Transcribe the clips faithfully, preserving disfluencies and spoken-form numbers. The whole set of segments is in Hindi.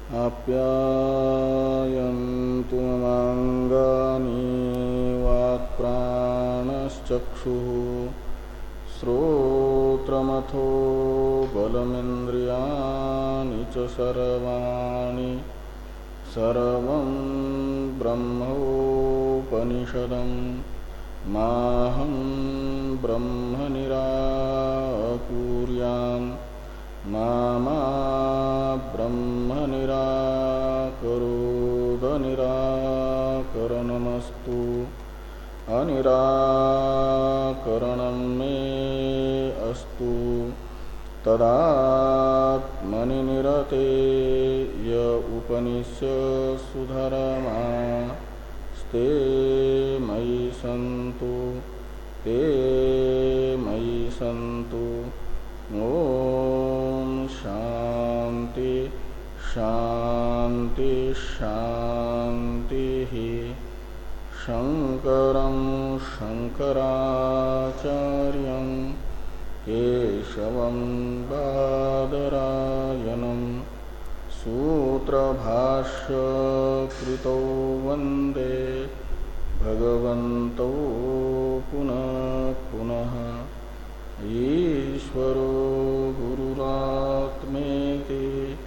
आप्यायन्तु ममाङ्गानि वाक्प्राणश्चक्षुः श्रोत्रमथो बलमिन्द्रियाणि च सर्वाणि सर्वं ब्रह्मोपनिषदं माहं ब्रह्म निराकुर्याम् मा मा ब्रह्म निराकरोद निराकरणमस्तु अनिराकरणं मे अस्तु तदात्मनि निरते य उपनिषत्सु धर्मास्ते मयि सन्तु ते मयि सन्तु। ओम शांति शांति शांति। शंकरं शंकराचार्यं केशवं बादरायणं सूत्रभाष्य कृतौ वन्दे भगवन्तौ पुनः पुनः। ईश्वरो गुरुरात्मेति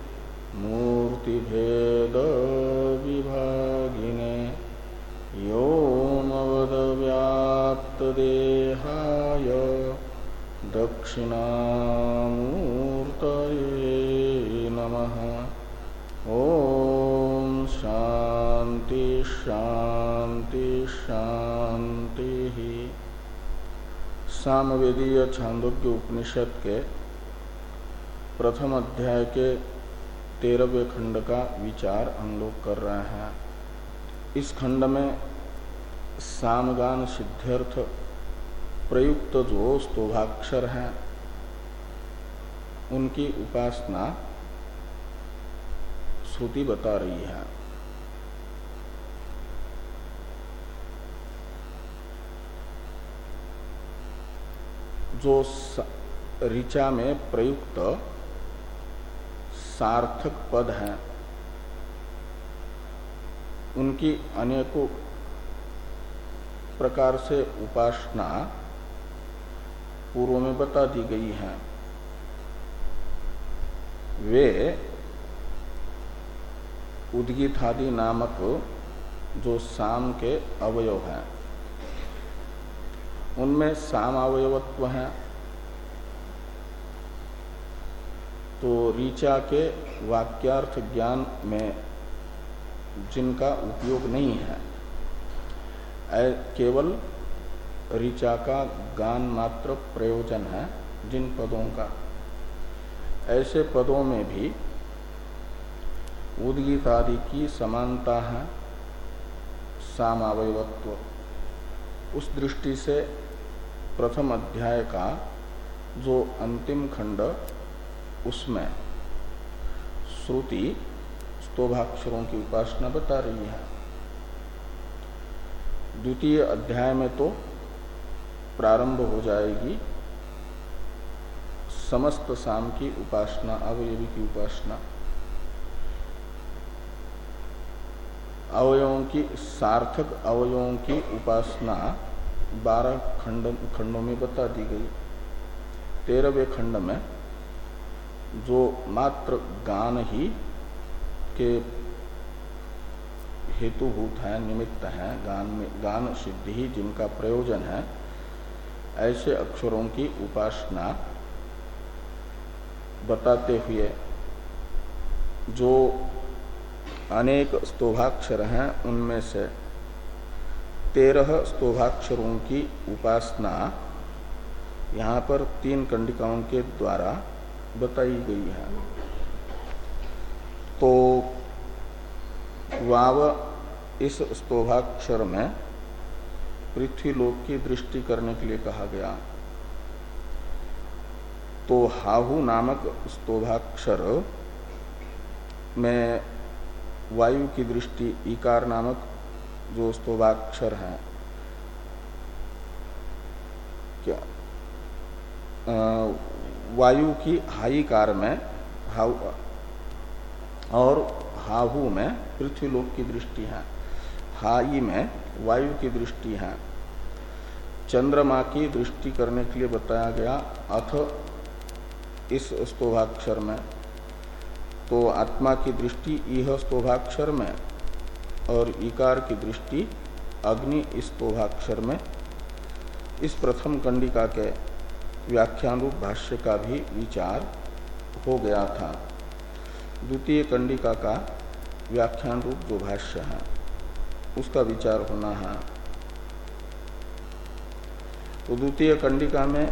मूर्तिभेद विभागिने व्योमवद्व्याप्तदेहाय दक्षिणामूर्तये नमः। ओम शांति शांति शांति। सामवेदीय छांदोग्य उपनिषद के प्रथम अध्याय के तेरहवें खंड का विचार हम लोग कर रहे हैं। इस खंड में सामगान सिद्ध्यर्थ प्रयुक्त जो स्तोभाक्षर हैं उनकी उपासना श्रुति बता रही है। जो ऋचा में प्रयुक्त सार्थक पद हैं उनकी अनेकों प्रकार से उपासना पूर्व में बता दी गई है। वे उद्गीतादि नामक जो साम के अवयव हैं उनमें साम अवयवत्व है तो ऋचा के वाक्यार्थ ज्ञान में जिनका उपयोग नहीं है, केवल ऋचा का गान मात्र प्रयोजन है जिन पदों का, ऐसे पदों में भी उद्गीतादि की समानता है सामावयवत्व। उस दृष्टि से प्रथम अध्याय का जो अंतिम खंड उसमें श्रुति स्तोभाक्षरों की उपासना बता रही है। द्वितीय अध्याय में तो प्रारंभ हो जाएगी समस्त साम की उपासना, अवयवी की उपासना। अवयवों की सार्थक अवयवों की उपासना बारह खंड खंडों में बता दी गई। तेरहवें खंड में जो मात्र गान ही के हेतुभूत हैं, निमित्त हैं, गान में गान सिद्धि ही जिनका प्रयोजन है, ऐसे अक्षरों की उपासना बताते हुए जो अनेक स्तोभाक्षर हैं उनमें से तेरह स्तोभाक्षरों की उपासना यहाँ पर तीन कंडिकाओं के द्वारा बताई गई है। तो वाव इस स्तोभाक्षर में पृथ्वीलोक की दृष्टि करने के लिए कहा गया। तो हाहु नामक स्तोभाक्षर में वायु की दृष्टि, ईकार नामक जो स्तोभाक्षर है क्या आ, वायु की हाईकार में हाउ और हाहू में पृथ्वी लोक की दृष्टि है, हाई में वायु की दृष्टि है। चंद्रमा की दृष्टि करने के लिए बताया गया अथ इस स्तोभाक्षर में, तो आत्मा की दृष्टि इह स्तोभाक्षर में और इकार की दृष्टि अग्नि इस स्तोभाक्षर में। इस प्रथम कंडिका के व्याख्यान रूप भाष्य का भी विचार हो गया था। द्वितीय कंडिका का व्याख्यान रूप जो भाष्य है उसका विचार होना है। तो द्वितीय कंडिका में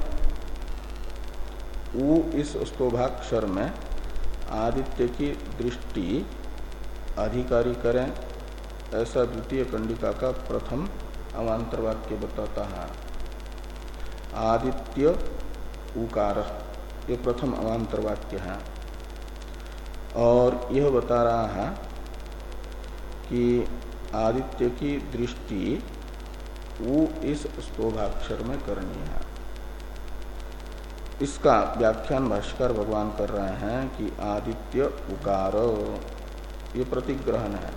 उ इस स्तोभाक्षर में आदित्य की दृष्टि अधिकारी करें, ऐसा द्वितीय कंडिका का प्रथम अवांतर वाक्य बताता है। आदित्य उकार, ये प्रथम अवांतर वाक्य है। और यह बता रहा है कि आदित्य की दृष्टि उ इस स्तोभाक्षर में करनी है। इसका व्याख्यान भाष्यकार भगवान कर रहे हैं कि आदित्य उकार, ये प्रतिग्रहण है।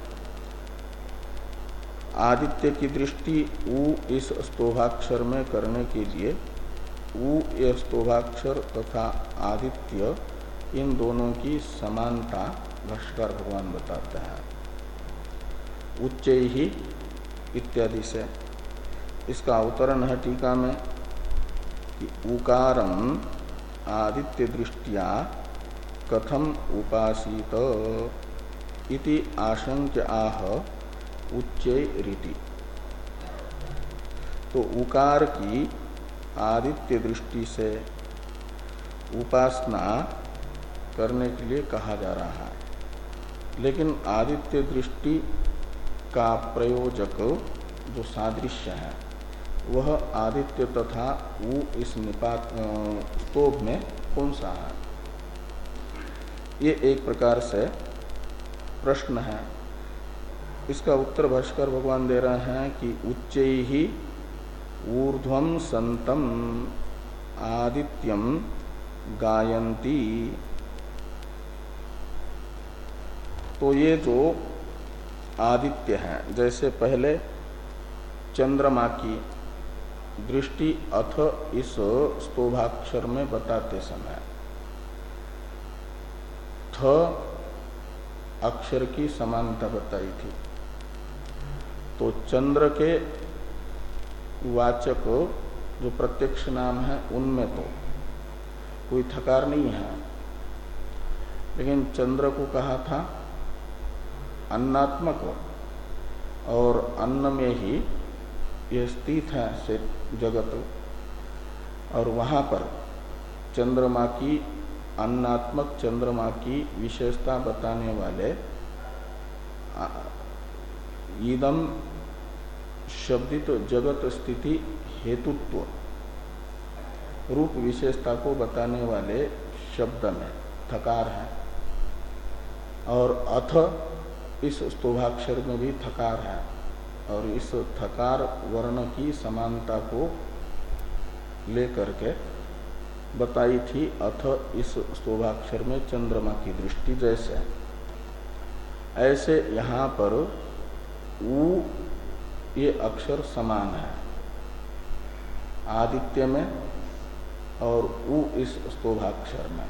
आदित्य की दृष्टि उ इस स्तोभाक्षर में करने के लिए उ ये स्तोभाक्षर तथा आदित्य इन दोनों की समानता भाष्यकार भगवान बताते हैं उच्चैः ही इत्यादि से। इसका अवतरण है टीका में कि उकारम आदित्य दृष्टिया कथम उपासित इति आशंक्य आह उच्चै रीति। तो उकार की आदित्य दृष्टि से उपासना करने के लिए कहा जा रहा है, लेकिन आदित्य दृष्टि का प्रयोजक जो सादृश्य है वह आदित्य तथा उ इस निपात स्तोभ में कौन सा है, ये एक प्रकार से प्रश्न है। इसका उत्तर भाष्कर भगवान दे रहे हैं कि उच्चैः ही ऊर्ध्वं संतम आदित्यम गायन्ति। तो ये जो आदित्य है, जैसे पहले चंद्रमा की दृष्टि अथ इस स्तोभाक्षर में बताते समय थ अक्षर की समानता बताई थी। तो चंद्र के वाचक जो प्रत्यक्ष नाम है उनमें तो कोई थकार नहीं है, लेकिन चंद्र को कहा था अन्नात्मक, और अन्न में ही यह स्थित है से जगत, और वहां पर चंद्रमा की अन्नात्मक चंद्रमा की विशेषता बताने वाले इदम शब्दित जगत स्थिति हेतुत्व रूप विशेषता को बताने वाले शब्द में थकार है, और अथ इस स्तोभाक्षर में भी थकार है, और इस थकार वर्ण की समानता को लेकर के बताई थी अथ इस स्तोभाक्षर में चंद्रमा की दृष्टि। जैसे ऐसे यहाँ पर उ ये अक्षर समान है आदित्य में और उ इस स्तोभाक्षर में।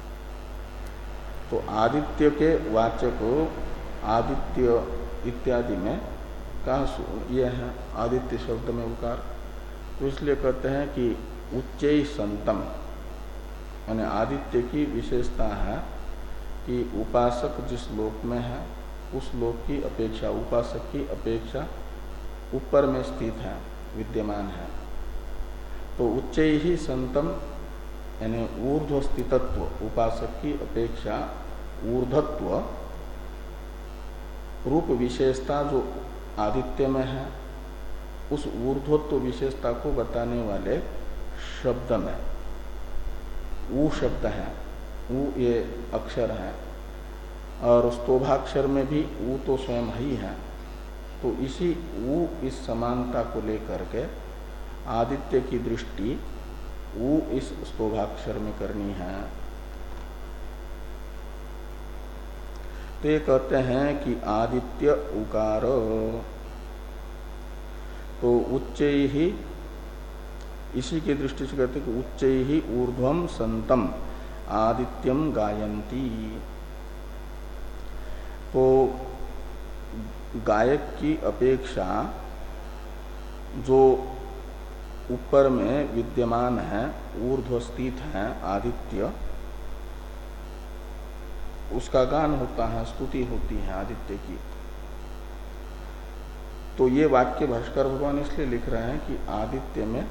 तो आदित्य के वाचक आदित्य इत्यादि में कहाँ ये है आदित्य शब्द में उकार, तो इसलिए कहते हैं कि उच्चै संतम, यानी आदित्य की विशेषता है कि उपासक जिस लोक में है उस लोक की अपेक्षा, उपासक की अपेक्षा ऊपर में स्थित है, विद्यमान है। तो उच्चै ही संतम यानी ऊर्ध्व स्थितत्व, उपासक की अपेक्षा ऊर्धत्व रूप विशेषता जो आदित्य में है, उस ऊर्ध्वत्व विशेषता को बताने वाले शब्द में ऊ शब्द है, ऊ ये अक्षर है, और स्तोभाक्षर में भी ऊ तो स्वयं ही है। तो इसी ऊ इस समानता को लेकर के आदित्य की दृष्टि ऊ इस स्तोभाक्षर में करनी है। तो ये कहते हैं कि आदित्य उकार, तो उच्च ही, इसी की दृष्टि से कहते हैं कि उच्च ही ऊर्ध्वम संतम आदित्यम गायंती। तो गायक की अपेक्षा जो ऊपर में विद्यमान है, ऊर्ध्व स्थित है आदित्य, उसका गान होता है, स्तुति होती है आदित्य की। तो ये वाक्य भास्कर भगवान इसलिए लिख रहे हैं कि आदित्य में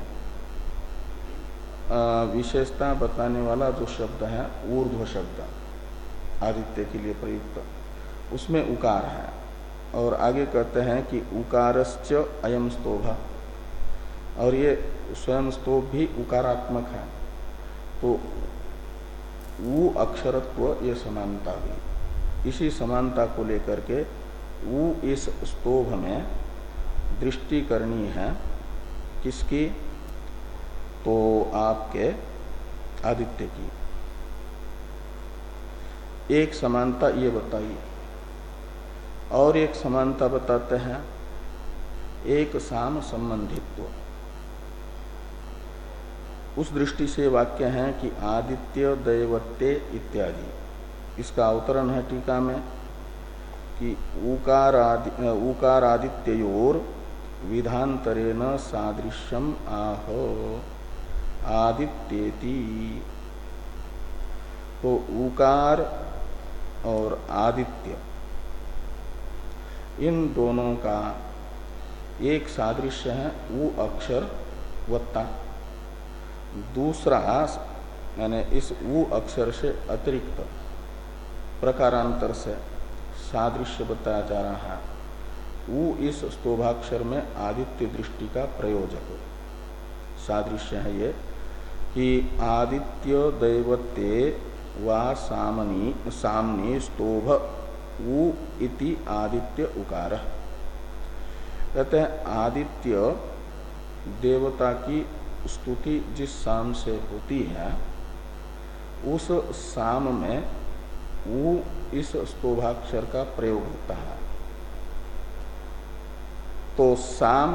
विशेषता बताने वाला जो शब्द है ऊर्ध्व शब्द आदित्य के लिए प्रयुक्त, उसमें उकार है। और आगे कहते हैं कि उकारश्च अयम स्तोभ, और ये स्वयं स्तोभ भी उकारात्मक है। तो ऊ अक्षरत्व ये समानता हुई। इसी समानता को लेकर के ऊ इस स्तोभ में दृष्टि करनी है किसकी, तो आपके आदित्य की। एक समानता ये बताइए, और एक समानता बताते हैं एक साम संबंधित्व। उस दृष्टि से वाक्य है कि आदित्य दैवत्य इत्यादि। इसका अवतरण है टीका में कि ऊकारादि ऊकारादित्योर विधांतरेण सादृश्यम आहो आदित्येति। तो ऊकार और आदित्य इन दोनों का एक सादृश्य है ऊ अक्षर वत्ता, दूसरा यानी इस ऊ अक्षर से अतिरिक्त प्रकारांतर से सादृश्य बताया जा रहा है। ऊ इस स्तोभाक्षर में आदित्य दृष्टि का प्रयोजक सादृश्य है ये कि आदित्य दैवत्ये वा सामनी सामने स्तोभ ऊ इति आदित्य उकार। कहते हैं आदित्य देवता की स्तुति जिस साम से होती है उस साम में ऊ इस स्तोभाक्षर का प्रयोग होता है। तो साम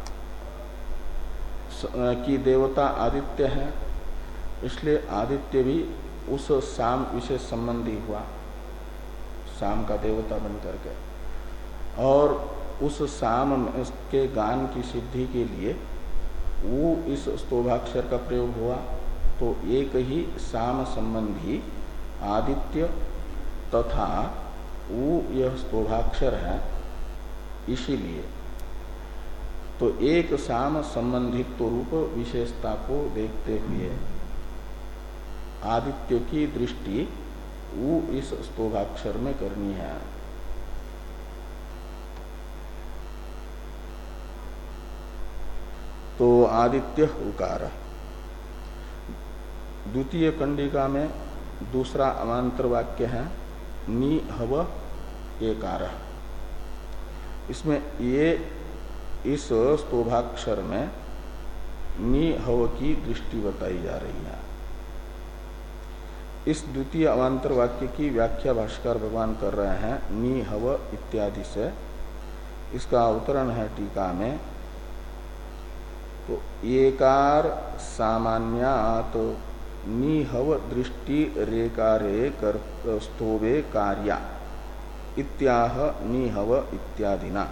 की देवता आदित्य है, इसलिए आदित्य भी उस साम विशेष संबंधी हुआ, साम का देवता बन करके। और उस साम के गान की सिद्धि के लिए वो इस स्तोभाक्षर का प्रयोग हुआ। तो एक ही साम संबंधी आदित्य तथा वो यह स्तोभाक्षर है, इसीलिए तो एक साम संबंधित्व रूप विशेषता को देखते हुए आदित्य की दृष्टि वो इस स्तोभाक्षर में करनी है। तो आदित्य उकार। द्वितीय कंडिका में दूसरा अवान्तर वाक्य है नि हव एकार। इसमें ये इस स्तोभाक्षर में नि हव की दृष्टि बताई जा रही है। इस द्वितीय अवान्तर वाक्य की व्याख्या भाष्कर भगवान कर रहे हैं नि हव इत्यादि से। इसका अवतरण है टीका में। तो एकार सामान्यात निहव दृष्टि रेकारे कर स्तोभे कार्या इत्याह निहव इत्यादिना।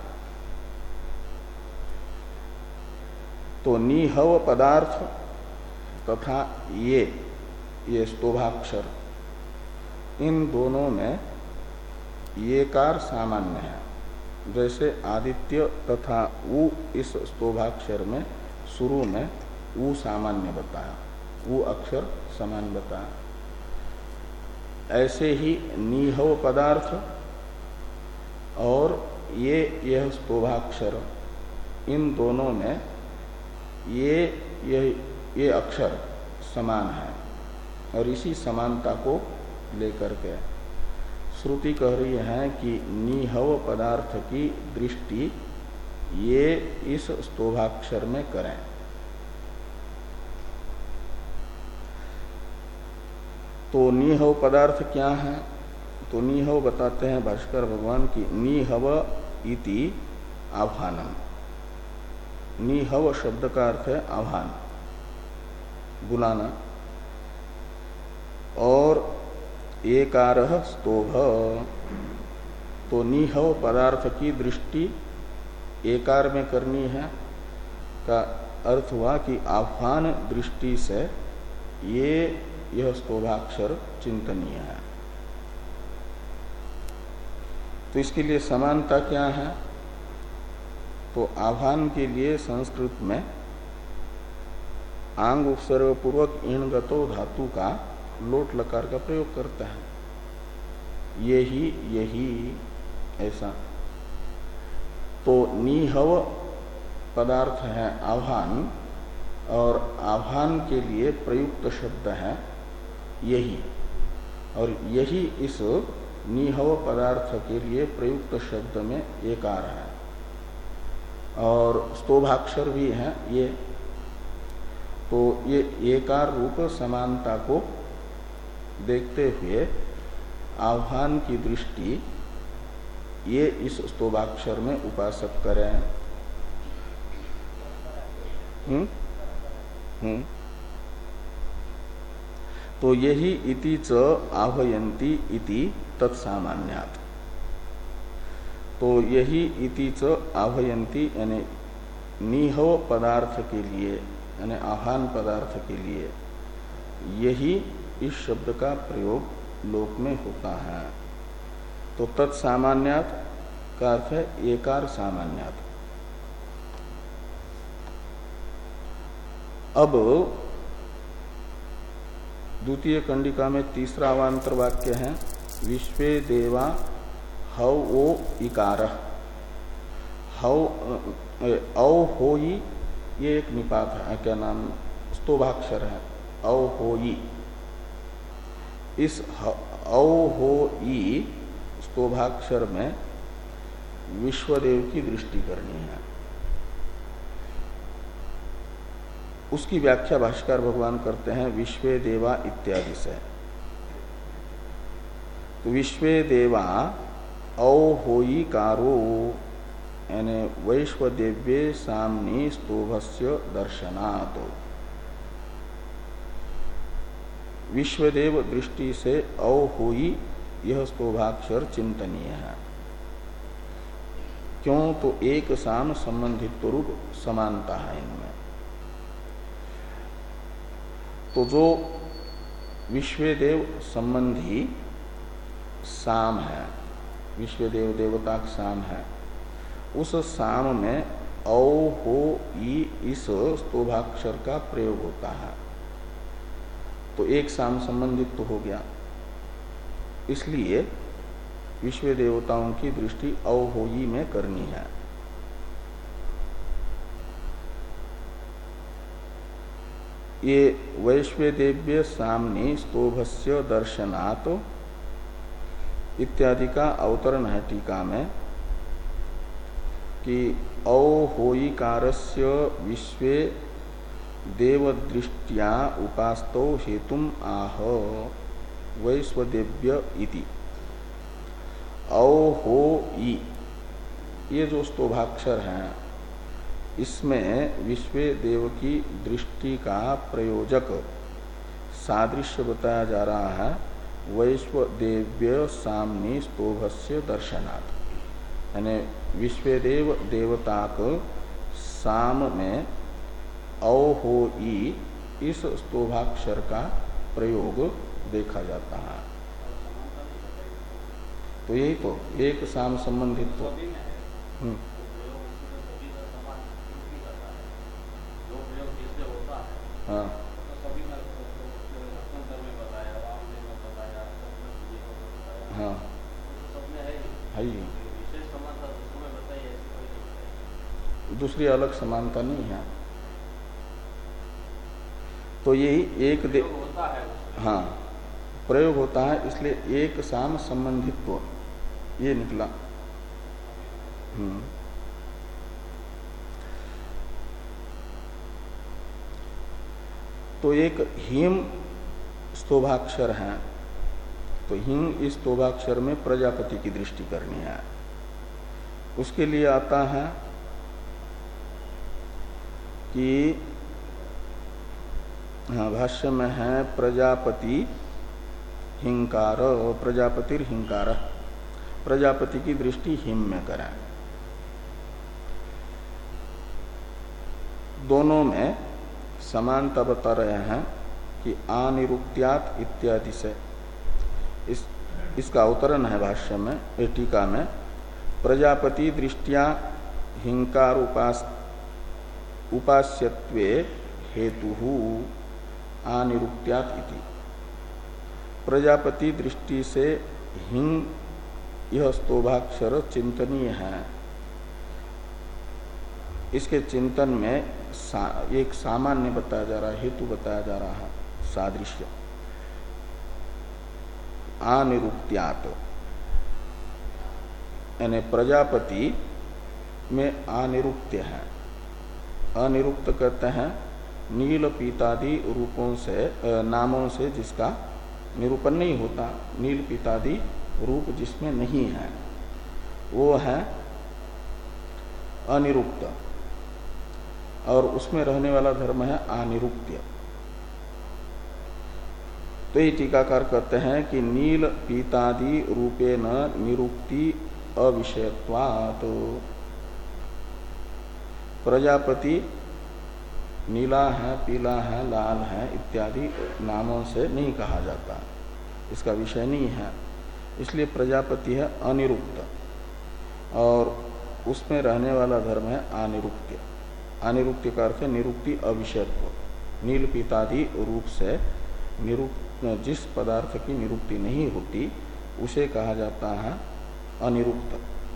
तो निहव पदार्थ तथा ये ये स्तोभाक्षर, इन दोनों में एकार सामान्य है। जैसे आदित्य तथा ऊ इस स्तोभाक्षर में शुरू में ऊ सामान्य बताया, ऊ अक्षर समान बताया, ऐसे ही निहव पदार्थ और ये यह स्तोभाक्षर, इन दोनों में ये ये ये अक्षर समान है। और इसी समानता को लेकर के श्रुति कह रही है कि निहव पदार्थ की दृष्टि ये इस स्तोभाक्षर में करें। तो निहव पदार्थ क्या है? तो निहव बताते हैं भाष्कर भगवान की निहव इति आह्वानम। निहव शब्द का अर्थ है आह्वान, बुलाना। और एकारः स्तोभ, तो निहव पदार्थ की दृष्टि एकार में करनी है का अर्थ हुआ कि आह्वान दृष्टि से ये यह स्तोभाक्षर चिंतनीय है। तो इसके लिए समानता क्या है? तो आह्वान के लिए संस्कृत में आंग उपसर्ग पूर्वक इणगतो धातु का लोट लकार का प्रयोग करता है, यही यही ऐसा। तो निहव पदार्थ है आह्वान, और आह्वान के लिए प्रयुक्त शब्द है यही, और यही इस निहव पदार्थ के लिए प्रयुक्त शब्द में एकार है, और स्तोभाक्षर भी है ये। तो ये एकार रूप समानता को देखते हुए आह्वान की दृष्टि ये इस स्तोभाक्षर में उपासक करें। हम्म हम्म तो यही इति च आह्वयन्ति इति तत्सामान्यात्। तो यही इति च आह्वयन्ति यानी निहव पदार्थ के लिए, यानी आह्वान पदार्थ के लिए यही इस शब्द का प्रयोग लोक में होता है। तो तत्सामान्यात् का अर्थ है एकार सामान्यात्। अब द्वितीय कंडिका में तीसरा अवान्तर वाक्य है विश्वे देवा हव ओ इकार। हव औ होई, ये एक निपात है, क्या नाम, स्तोभाक्षर है औ होई। इस औ हो ई स्तोभाक्षर में विश्वदेव की दृष्टि करनी है। उसकी व्याख्या भाष्कर भगवान करते हैं विश्वे देवा इत्यादि से। तो विश्वे देवा औ होई कारो यानी वैश्वदेव्ये सामने स्तोभस्य दर्शनात्। विश्वदेव दृष्टि से औ होई यह स्तोभाक्षर चिंतनीय है। क्यों? तो एक साम संबंधित रूप समानता है इनमें। तो जो विश्वदेव संबंधी साम है, विश्वदेव देवता का साम है, उस साम में औ हो ई इस स्तोभाक्षर का प्रयोग होता है। तो एक साम संबंधित तो हो गया, इसलिए विश्व देवताओं की दृष्टि औ हो ई में करनी है। ये वैश्वदेव्य सामने स्तोभस्य दर्शनात् इत्यादि का अवतरण है टीका में कि औ होईकारस्य विश्वे देवदृष्ट्या उपास्तो हेतुम आह वैश्वदेव्य इति। औ हो ई ये जो स्तोभाक्षर है, इसमें विश्वे देव की दृष्टि का प्रयोजक सादृश्य बताया जा रहा है वैश्वदेव्य सामने स्तोभस्य दर्शनात्। यानी विश्वदेव देवताक साम में औ हो ई इस स्तोभाक्षर का प्रयोग देखा जाता है। तो यही तो एक साम संबंधित तो हम्म हाँ हाँ है ही, दूसरी अलग समानता नहीं है। तो यही एक दे हाँ प्रयोग होता है, इसलिए एक साम संबंधित्व ये निकला। हम्म तो एक हिम स्तोभाक्षर है, तो हिंग इस तोभाक्षर में प्रजापति की दृष्टि करनी है। उसके लिए आता है कि हाँ भाष्य में है प्रजापति हिंकार, प्रजापतिर हिंकार, प्रजापति की दृष्टि हिम में करें। दोनों में समानता बता रहे हैं कि अनिरुक्त्यात् इत्यादि से। इस इसका अवतरण है भाष्य में, टीका में, प्रजापति दृष्टिया हिंकार उपास उपास्यत्वे हेतुहु अनिरुक्त्यात् इति। प्रजापति दृष्टि से हिंग यह स्तोभाक्षर चिंतनीय है, इसके चिंतन में सा, एक सामान्य बताया जा रहा है, हेतु बताया जा रहा है, सादृश्य। अनिरुक्त्यात् यानी प्रजापति में अनिरुक्त्य है। अनिरुक्त कहते हैं नील पीतादि रूपों से, नामों से जिसका निरूपण नहीं होता, नील पीतादि रूप जिसमें नहीं है वो है अनिरुक्त, और उसमें रहने वाला धर्म है अनिरुक्त्य। तो ये टीकाकार कहते हैं कि नील पीतादि रूपे न निरुक्ति अविषयत्वात्। प्रजापति नीला है, पीला है, लाल है इत्यादि नामों से नहीं कहा जाता, इसका विषय नहीं है, इसलिए प्रजापति है अनिरुक्त, और उसमें रहने वाला धर्म है अनिरुक्त्य। अनिरुक्त्य का अर्थ है निरुक्ति अविषयत्व। नील पीतादि रूप से निरुक्त जिस पदार्थ की निरुक्ति नहीं होती उसे कहा जाता है अनिरुक्त।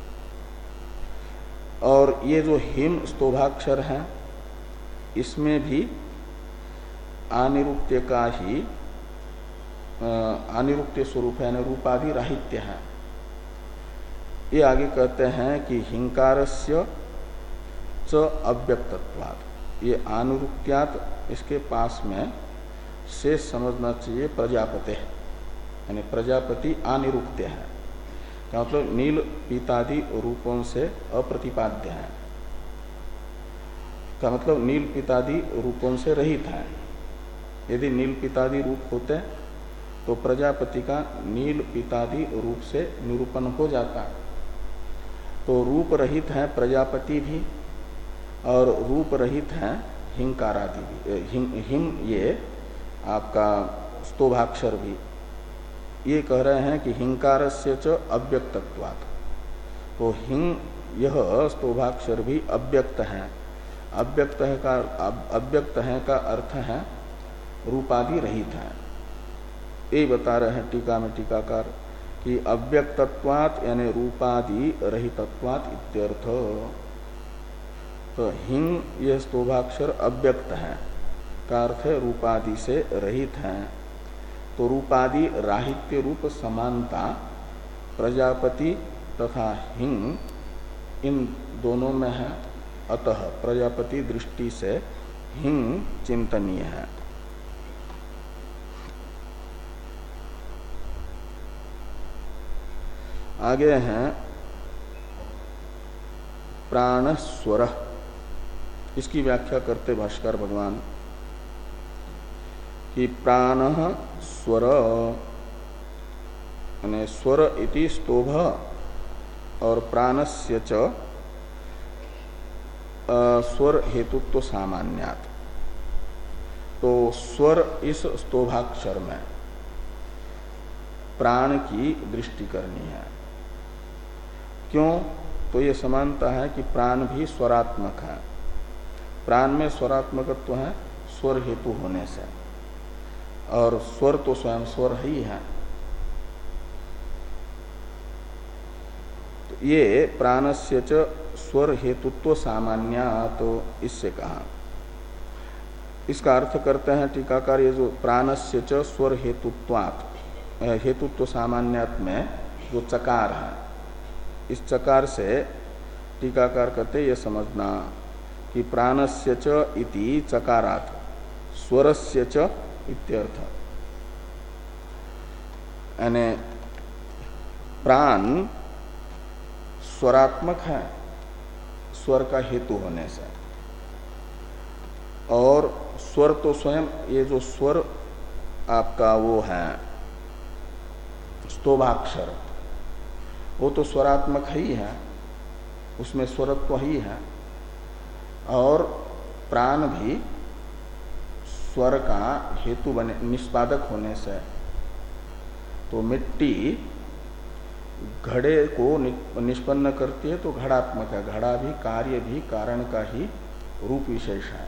और ये जो हिम स्तोभाक्षर है इसमें भी अनिरुक्त्य का ही अनिरुक्त्य स्वरूप है, रूपादि राहित्य है। ये आगे कहते हैं कि हिंकारस्य च अव्यक्तत्वात्। ये अनिरुक्त्यात् इसके पास में से समझना चाहिए प्रजापति, यानी प्रजापति अनिरुक्त्य है, का मतलब नील पीतादि रूपों से अप्रतिपाद्य है, का मतलब नील पीतादि रूपों से रहित है। यदि नील पीतादि रूप होते तो प्रजापति का नील पीतादि रूप से निरूपण हो जाता। तो रूप रहित है प्रजापति भी, और रूप रहित है हिंकारादि भी, हिम, हिम ये आपका स्तोभाक्षर भी। ये कह रहे हैं कि हिंकारस्य च अव्यक्तत्वात्। तो हिंग यह स्तोभाक्षर भी अव्यक्त है। अव्यक्त है का अव्यक्त है का अर्थ है रूपादि रहित है। ये बता रहे हैं टीका में टीकाकार कि अव्यक्तत्वात् यानी रूपादि रहितत्वात् इत्यर्थ। तो हिंग यह स्तोभाक्षर अव्यक्त है का अर्थ है रूपादि से रहित है। तो रूपादि राहित्य रूप समानता प्रजापति तथा हिंग इन दोनों में है, अतः प्रजापति दृष्टि से हिंग चिंतनीय है। आगे हैं प्राणस्वर। इसकी व्याख्या करते भाष्कर भगवान कि प्राण स्वर यानी स्वर इति स्तोभ और प्राणस्य च स्वर हेतुत्व सामान्यात्। तो स्वर इस स्तोभाक्षर में प्राण की दृष्टि करनी है। क्यों? तो ये समानता है कि प्राण भी स्वरात्मक है। प्राण में स्वरात्मकत्व है स्वर हेतु होने से, और स्वर तो स्वयं स्वर ही है। तो ये प्राणस्य च स्वर हेतुत्व सामान्यात्, तो इससे कहा। इसका अर्थ करते हैं टीकाकार, ये जो प्राणस्य च स्वर हेतुत्वात्, हेतुत्व सामान्यात् में जो चकार है, इस चकार से टीकाकार कहते ये समझना कि प्राणस्य च इति चकारात् स्वरस्य च इत्यर्थ। यानी प्राण स्वरात्मक है स्वर का हेतु होने से, और स्वर तो स्वयं ये जो स्वर आपका वो है स्तोभाक्षर, वो तो स्वरात्मक ही है, उसमें स्वरत्व ही है, और प्राण भी स्वर का हेतु बने निष्पादक होने से, तो मिट्टी घड़े को निष्पन्न करती है तो घड़ात्मक है, घड़ा भी कार्य भी कारण का ही रूप विशेष है।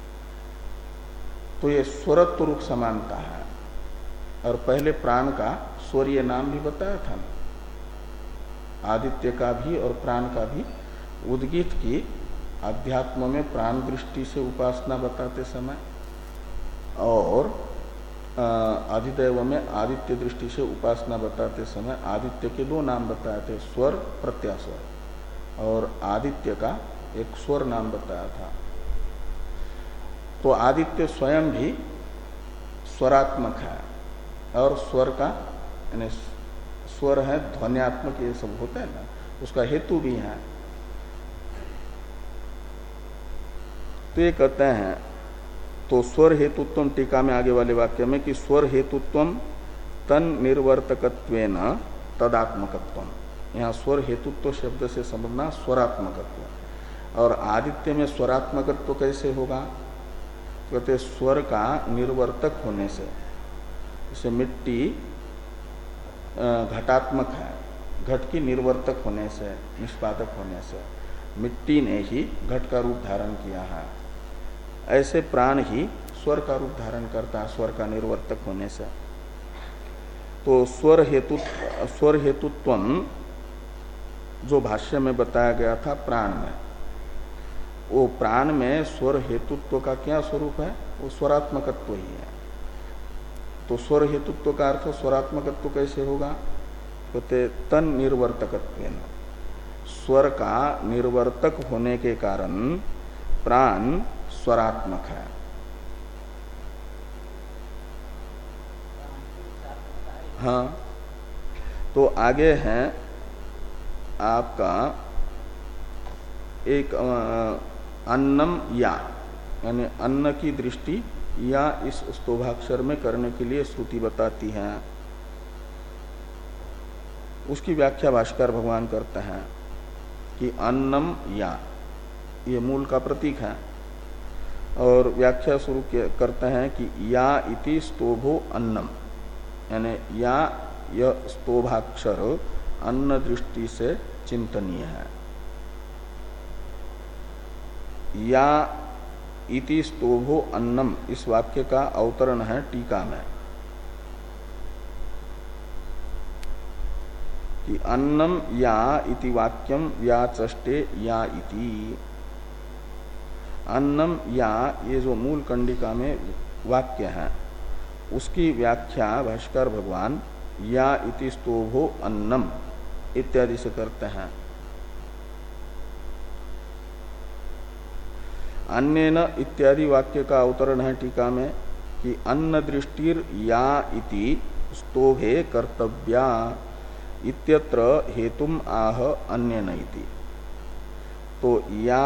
तो ये स्वरत्व रूप समानता है। और पहले प्राण का स्वरीय नाम भी बताया था ना, आदित्य का भी और प्राण का भी। उद्गीत की अध्यात्म में प्राण दृष्टि से उपासना बताते समय और अधिदैव में आदित्य दृष्टि से उपासना बताते समय आदित्य के दो नाम बताए थे, स्वर प्रत्यास्वर, और आदित्य का एक स्वर नाम बताया था। तो आदित्य स्वयं भी स्वरात्मक है, और स्वर का यानी स्वर है ध्वन्यात्मक, ये सब होता है ना, उसका हेतु भी है। तो ये कहते हैं, तो स्वर हेतुत्वम टीका में आगे वाले वाक्य में कि स्वर हेतुत्वम तन निर्वर्तकत्वेन तदात्मकत्वम, यहाँ स्वर हेतुत्व शब्द से समझना स्वरात्मकत्व। और आदित्य में स्वरात्मकत्व कैसे होगा? कहते स्वर का निर्वर्तक होने से, जैसे मिट्टी घटात्मक है, घट की निर्वर्तक होने से, निष्पादक होने से मिट्टी ने ही घट का रूप धारण किया है, ऐसे प्राण ही स्वर का रूप धारण करता है, स्वर का निर्वर्तक होने से। तो स्वर हेतु स्वर हेतुत्वम जो भाष्य में बताया गया था प्राण में, वो प्राण में स्वर हेतुत्व का क्या स्वरूप है? वो स्वरात्मकत्व ही है। तो स्वर हेतुत्व का अर्थ स्वरात्मकत्व कैसे होगा? कहते तन निर्वर्तकत्वेन, स्वर का निर्वर्तक होने के कारण प्राण स्वरात्मक है। हाँ, तो आगे है आपका एक अन्नम या, यानी अन्न की दृष्टि या इस स्तोभाक्षर में करने के लिए श्रुति बताती है। उसकी व्याख्या भाष्कर भगवान करते हैं कि अन्नम या ये मूल का प्रतीक है, और व्याख्या शुरू करते हैं कि या इति स्तोभो अन्नम, यानी या यह स्तोभाक्षर अन्न दृष्टि से चिंतनीय है। या इति स्तोभो अन्नम, इस वाक्य का अवतरण है टीका में कि अन्नम या इति वाक्यम व्याचष्टे या इति। अन्नम या ये जो मूल कंडिका में वाक्य है उसकी व्याख्या भाष्कर भगवान या इति स्तोभो अन्नम इत्यादि से करते हैं। अन्येन इत्यादि वाक्य का अवतरण है टीका में कि अन्न दृष्टिर या इति स्तोभे कर्तव्या इत्यत्र हेतुम आह अन्येन इति। तो या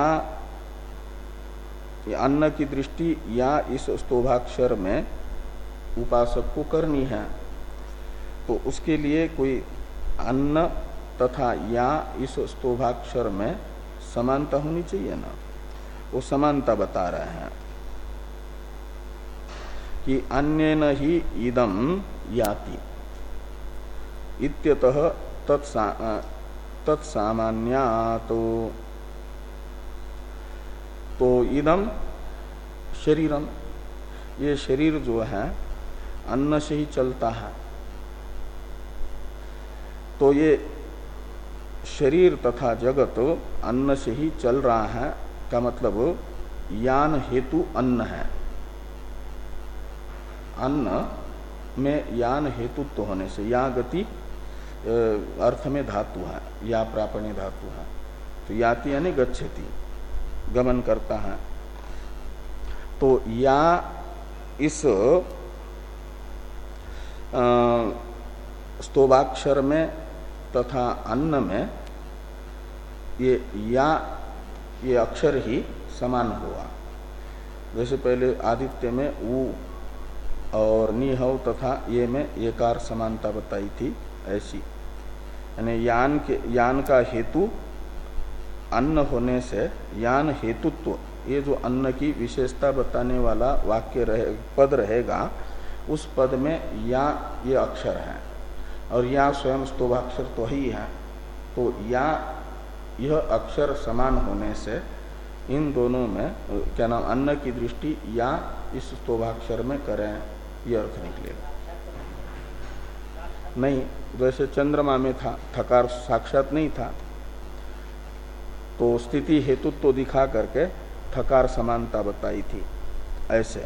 अन्न की दृष्टि या इस स्तोभाक्षर में उपासक को करनी है, तो उसके लिए कोई अन्न तथा या इस स्तोभाक्षर में समानता होनी चाहिए ना, वो समानता बता रहे हैं कि अन्येन ही इदम याति इत्यतः तत्सा तत्सामान्यात्। तो इदम शरीरम, ये शरीर जो है अन्न से ही चलता है, तो ये शरीर तथा जगत अन्न से ही चल रहा है का मतलब यान हेतु अन्न है। अन्न में यान हेतुत्व होने से, या गति अर्थ में धातु है, या प्रापण्य धातु है, तो याति यानी गच्छति, गमन करता है। तो या इस स्तोभाक्षर में तथा अन्न में ये या ये अक्षर ही समान हुआ। जैसे पहले आदित्य में उ और निहव तथा ये में एकार समानता बताई थी, ऐसी यानी यान के यान का हेतु अन्न होने से यान हेतुत्व, ये जो अन्न की विशेषता बताने वाला वाक्य रहे पद रहेगा, उस पद में या ये अक्षर है और या स्वयं स्तोभाक्षर तो ही है। तो या यह अक्षर समान होने से इन दोनों में क्या नाम अन्न की दृष्टि या इस स्तोभाक्षर में करें, यह अर्थ निकलेगा। नहीं, जैसे चंद्रमा में था, थकार साक्षात नहीं था, तो स्थिति हेतुत्व तो दिखा करके थकार समानता बताई थी, ऐसे।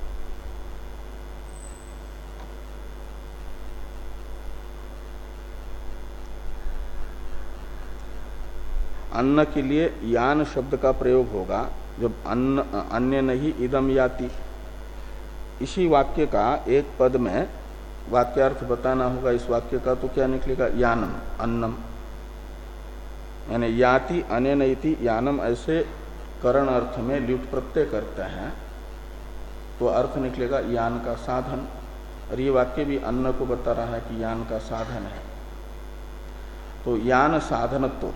अन्न के लिए यान शब्द का प्रयोग होगा जब अन्न अन्य नहीं इदम याति। इसी वाक्य का एक पद में वाक्यार्थ बताना होगा इस वाक्य का, तो क्या निकलेगा? यानम, अन्नम, यानी याति अनेन इति यानम, ऐसे करण अर्थ में ल्युट प्रत्यय करते हैं तो अर्थ निकलेगा यान का साधन। और ये वाक्य भी अन्न को बता रहा है कि यान का साधन है। तो यान साधनत्व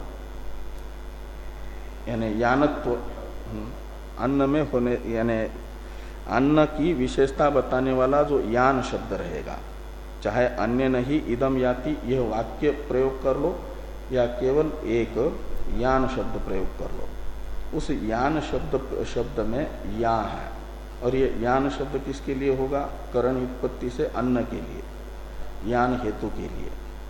यानी यानत्व अन्न में होने, यानी अन्न की विशेषता बताने वाला जो यान शब्द रहेगा, चाहे अन्य नहीं इदम याति यह वाक्य प्रयोग कर लो या केवल एक यान शब्द प्रयोग कर लो, उस यान शब्द शब्द में या है। और ये यान शब्द किसके लिए होगा? करण उत्पत्ति से अन्न के लिए, यान हेतु के लिए।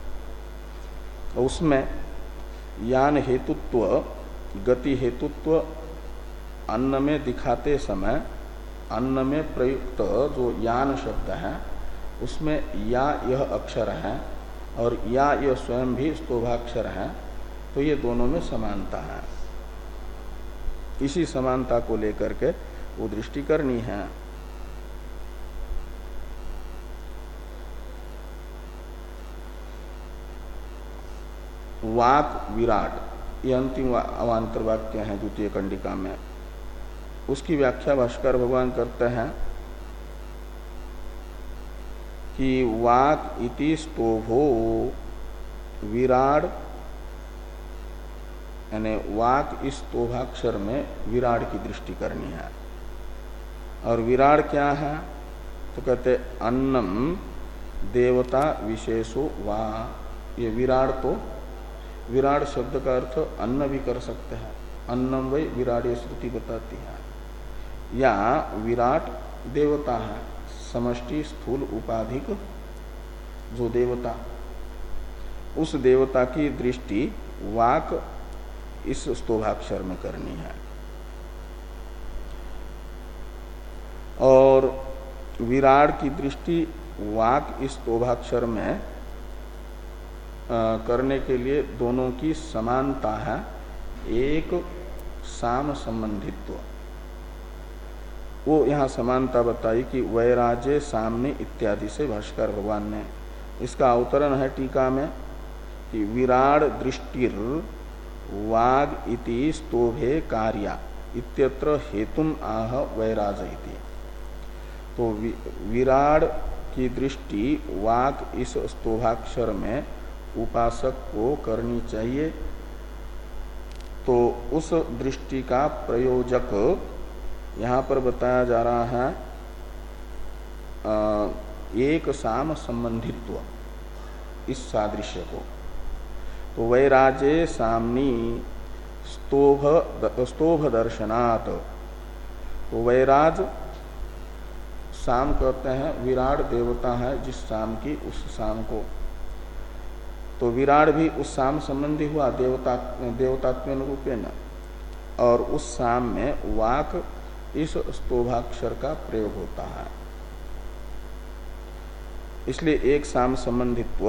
उसमें यान हेतुत्व, गति हेतुत्व अन्न में दिखाते समय अन्न में प्रयुक्त जो यान शब्द है उसमें या यह अक्षर है और या यह स्वयं भी स्तोभाक्षर है, तो ये दोनों में समानता है। इसी समानता को लेकर के वो दृष्टि करनी है। वाक विराट, ये अंतिम अवान्तर वाक्य है द्वितीय कंडिका में। उसकी व्याख्या भाष्कर भगवान करते हैं कि वाक इति स्तोभो विराड, यानी वाक इस स्तोभाक्षर में विराड की दृष्टि करनी है। और विराड क्या है? तो कहते अन्नम देवता विशेषो वा। ये विराड, तो विराड शब्द का अर्थ अन्न भी कर सकते हैं। अन्नम वै विराड, ये श्रुति बताती है। या विराट देवता है, समष्टि स्थूल उपाधिक जो देवता, उस देवता की दृष्टि वाक इस स्तोभाक्षर में करनी है। और विराट की दृष्टि वाक इस स्तोभाक्षर में आ, करने के लिए दोनों की समानता है। एक साम संबंधित्व, वो यहाँ समानता बताई कि वैराजे सामने इत्यादि से भाष्कर भगवान ने। इसका अवतरण है टीका में कि विराड दृष्टिर वाग इति स्तोभे कार्या इत्यत्र हेतुम आह वैराज इति। तो विराड की दृष्टि वाक इस स्तोभाक्षर में उपासक को करनी चाहिए। तो उस दृष्टि का प्रयोजक यहाँ पर बताया जा रहा है आ, एक साम संबंधित्व, इस सादृश्य को। तो वैराजे सामनी स्तोभ स्तोभ दर्शनात्, तो वैराज साम कहते हैं, विराट देवता है जिस साम की, उस साम को। तो विराट भी उस साम संबंधी हुआ देवता देवतात्म्य रूपेण, और उस साम में वाक इस स्तोभाक्षर का प्रयोग होता है। इसलिए एक साम संबंधित्व,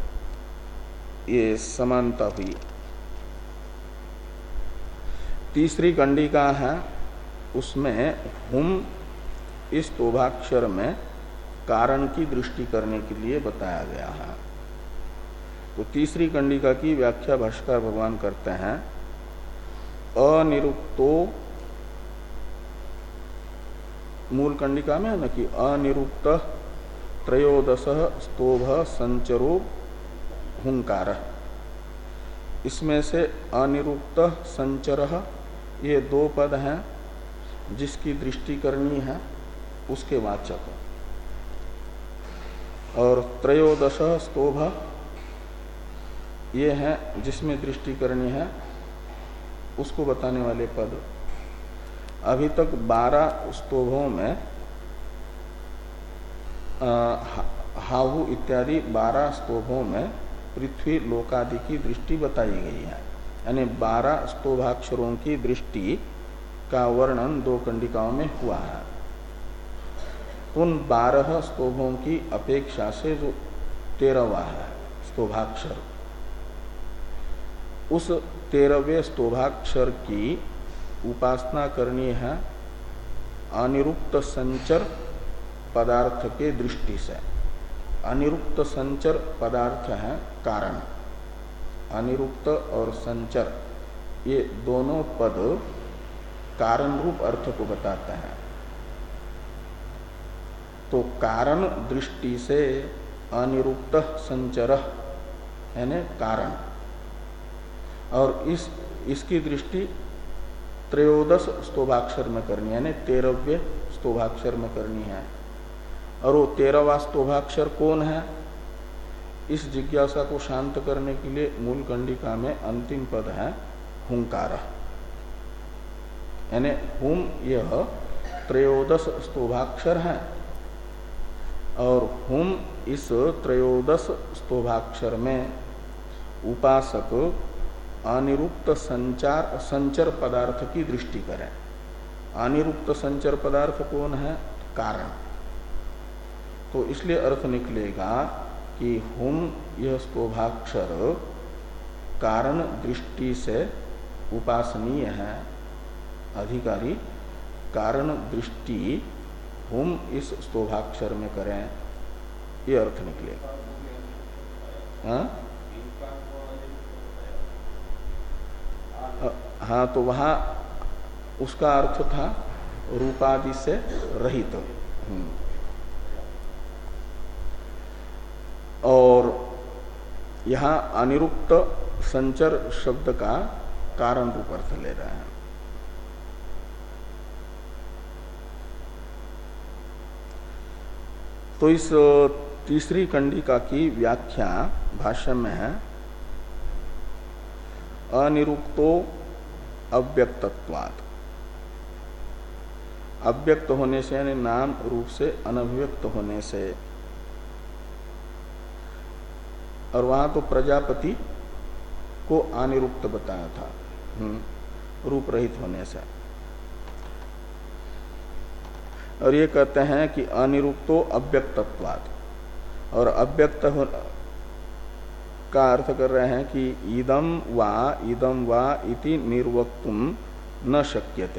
ये समानता हुई। तीसरी कंडिका है, उसमें हुम इस स्तोभाक्षर में कारण की दृष्टि करने के लिए बताया गया है। तो तीसरी कंडिका की व्याख्या भाष्यकार भगवान करते हैं, अनिरुक्तो, मूल कंडिका में है ना कि अनिरुक्त त्रयोदश स्तोभ संचरो हुंकार, इसमें से अनिरुक्त संचर ये दो पद हैं जिसकी दृष्टि करनी है उसके वाचक, और त्रयोदश स्तोभ ये है जिसमें दृष्टि करनी है उसको बताने वाले पद। अभी तक बारह स्तोभों में हाहु इत्यादि बारह स्तोभों में पृथ्वी लोकादि की दृष्टि बताई गई है, यानी बारह स्तोभाक्षरों की दृष्टि का वर्णन दो कंडिकाओं में हुआ है। उन बारह स्तोभों की अपेक्षा से जो तेरहवा है स्तोभाक्षर, उस तेरहवें स्तोभाक्षर की उपासना करनी है अनिरुक्त संचर पदार्थ के दृष्टि से। अनिरुक्त संचर पदार्थ है कारण, अनिरुक्त और संचर ये दोनों पद कारण रूप अर्थ को बताते हैं। तो कारण दृष्टि से अनिरुक्त संचर यानी कारण, और इस इसकी दृष्टि त्रयोदश स्तोभाक्षर में करनी है, यानी तेरहवें स्तोभाक्षर में करनी है। और वो तेरहवा स्तोभाक्षर कौन है, इस जिज्ञासा को शांत करने के लिए मूल कंडिका में अंतिम पद है हुंकार, यानी हुम यह त्रयोदश स्तोभाक्षर है, और हुम इस त्रयोदश स्तोभाक्षर में उपासक अनिरुक्त संचार संचर पदार्थ की दृष्टि करें। अनिरुक्त संचर पदार्थ कौन है, कारण। तो इसलिए अर्थ निकलेगा कि हुम यह स्तोभाक्षर कारण दृष्टि से उपासनीय है, अधिकारी कारण दृष्टि हुम इस स्तोभाक्षर में करें, ये अर्थ निकलेगा। हाँ हाँ, तो वहां उसका अर्थ था रूपादि से रहित। और यहां अनिरुक्त संचर शब्द का कारण रूप अर्थ ले रहे हैं। तो इस तीसरी कंडिका की व्याख्या भाष्य में है अनिरुक्तो अव्यक्तत्वात्, अव्यक्त होने से यानी नाम रूप से अनभिव्यक्त होने से। और वहां तो प्रजापति को अनिरुक्त बताया था, रूप रहित होने से। और ये कहते हैं कि अनिरुक्तो अव्यक्तत्वात्, और अव्यक्त हो का अर्थ कर रहे हैं कि इदम वा इदम वा इति निर्वक्तुम न शक्यते।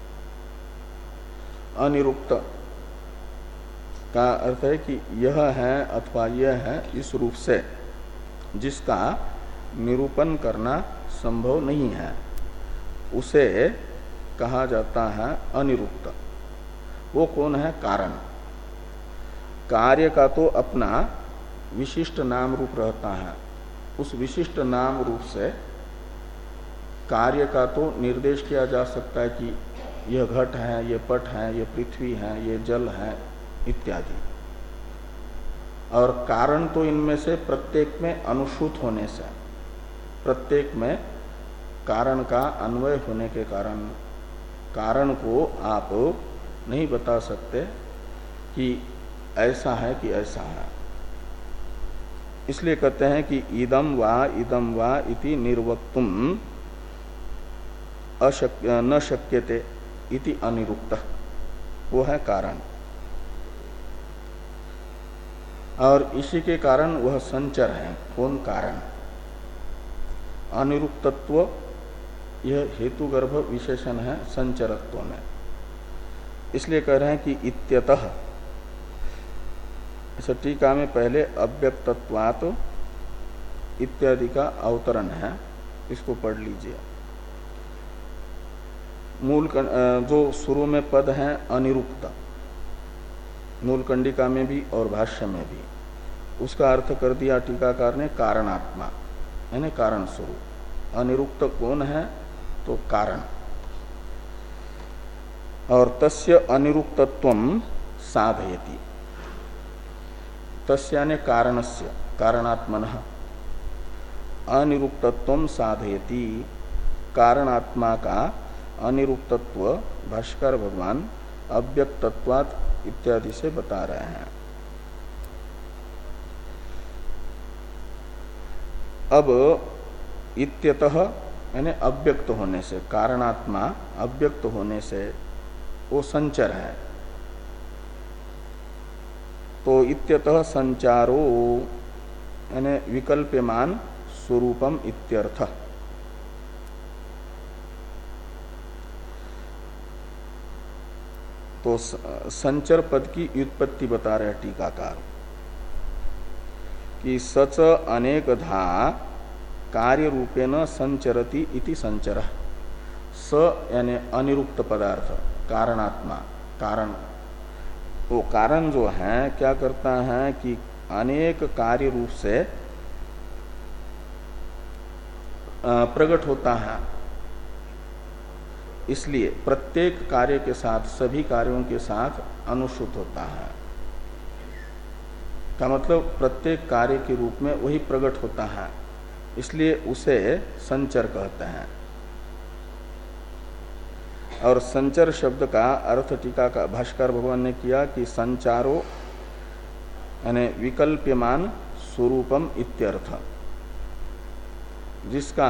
अनिरुक्त का अर्थ है कि यह है अथवा यह है इस रूप से जिसका निरूपण करना संभव नहीं है, उसे कहा जाता है अनिरुक्त। वो कौन है, कारण। कार्य का तो अपना विशिष्ट नाम रूप रहता है, उस विशिष्ट नाम रूप से कार्य का तो निर्देश किया जा सकता है कि यह घट है, यह पट है, यह पृथ्वी है, यह जल है इत्यादि। और कारण तो इनमें से प्रत्येक में अनुसूत होने से, प्रत्येक में कारण का अन्वय होने के कारण कारण को आप नहीं बता सकते कि ऐसा है कि ऐसा है। इसलिए कहते हैं कि इदम वा इदम वा इति निर्वक्तुम अशक्य न शक्यते इति अनिरुक्त, वो है कारण। और इसी के कारण वह संचर है। कौन, कारण। अनिरुक्तत्व यह हेतुगर्भ विशेषण है संचरत्व में। इसलिए कह रहे हैं कि इत्यतः, टीका में पहले अव्यक्तत्वात् इत्यादि का अवतरण है, इसको पढ़ लीजिए। मूल जो शुरू में पद है अनिरुक्त, मूल कंडिका में भी और भाष्य में भी, उसका अर्थ कर दिया टीकाकार ने कारणात्मा, यानी कारण स्वरूप। अनिरुक्त कौन है? तो कारण। और तस्य अनिरुक्तत्वम साधयति, तस्य यानी कारणस्य, कारणात्मनः अनिरुक्तत्वम साधयति, कारणात्मा का अनिरुक्तत्व भाष्कर भगवान अव्यक्तत्वात् इत्यादि से बता रहे हैं। अब इत्यतः यानी अव्यक्त होने से, कारणात्मा अव्यक्त होने से वो संचर है, तो इत्यतः संचारो यानी विकल्प्यमान स्वरूपम इत्यर्थ। तो संचर पद की व्युत्पत्ति बता रहे टीकाकार कि सच अनेकधा कार्य रूपेण संचरति इति संचरः। स यानी अनिरुक्त पदार्थ, कारणात्मा, कारण, वो कारण जो है क्या करता है कि अनेक कार्य रूप से प्रकट होता है, इसलिए प्रत्येक कार्य के साथ, सभी कार्यों के साथ अनुसूत होता है। का मतलब प्रत्येक कार्य के रूप में वही प्रकट होता है, इसलिए उसे संचर कहते हैं। और संचर शब्द का अर्थ टीका का भाष्कर भगवान ने किया कि संचारो यानी विकल्प्यमान स्वरूपम इत्यर्थ, जिसका